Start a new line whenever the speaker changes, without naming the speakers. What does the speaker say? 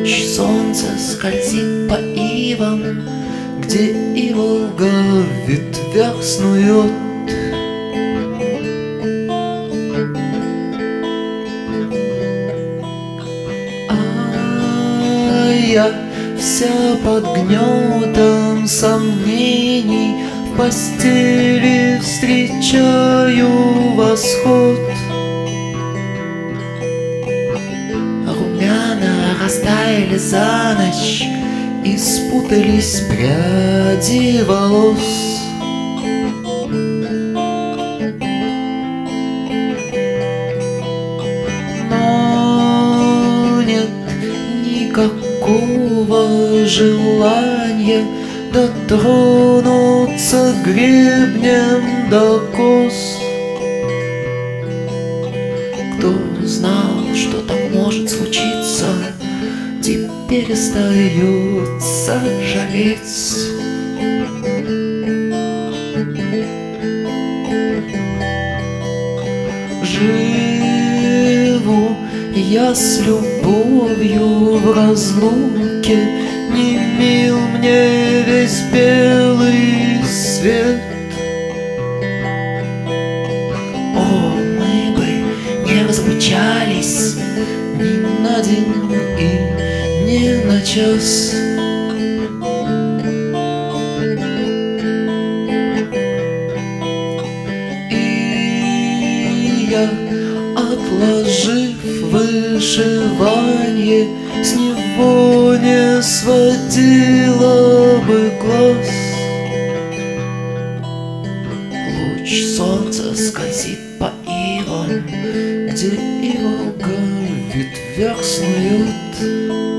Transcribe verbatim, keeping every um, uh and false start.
Луч солнца скользит по ивам, где и Волга в ветвях снует. А я вся под гнетом сомнений в постели встречаю восход. Румяна растаяли за ночь и спутались пряди волос. Но нет никакого желания дотронуться гребнем до кос. Кто знал, что так может случиться, теперь остается жалеть. Живу я с любовью в разлуке, не мил мне весь белый свет. О, мы бы не разлучались ни на день и ни на час. И я, отложив вышивание, с него не сводила бы глаз. Луч солнца скользит по ивам, где и Волга в ветвях снует.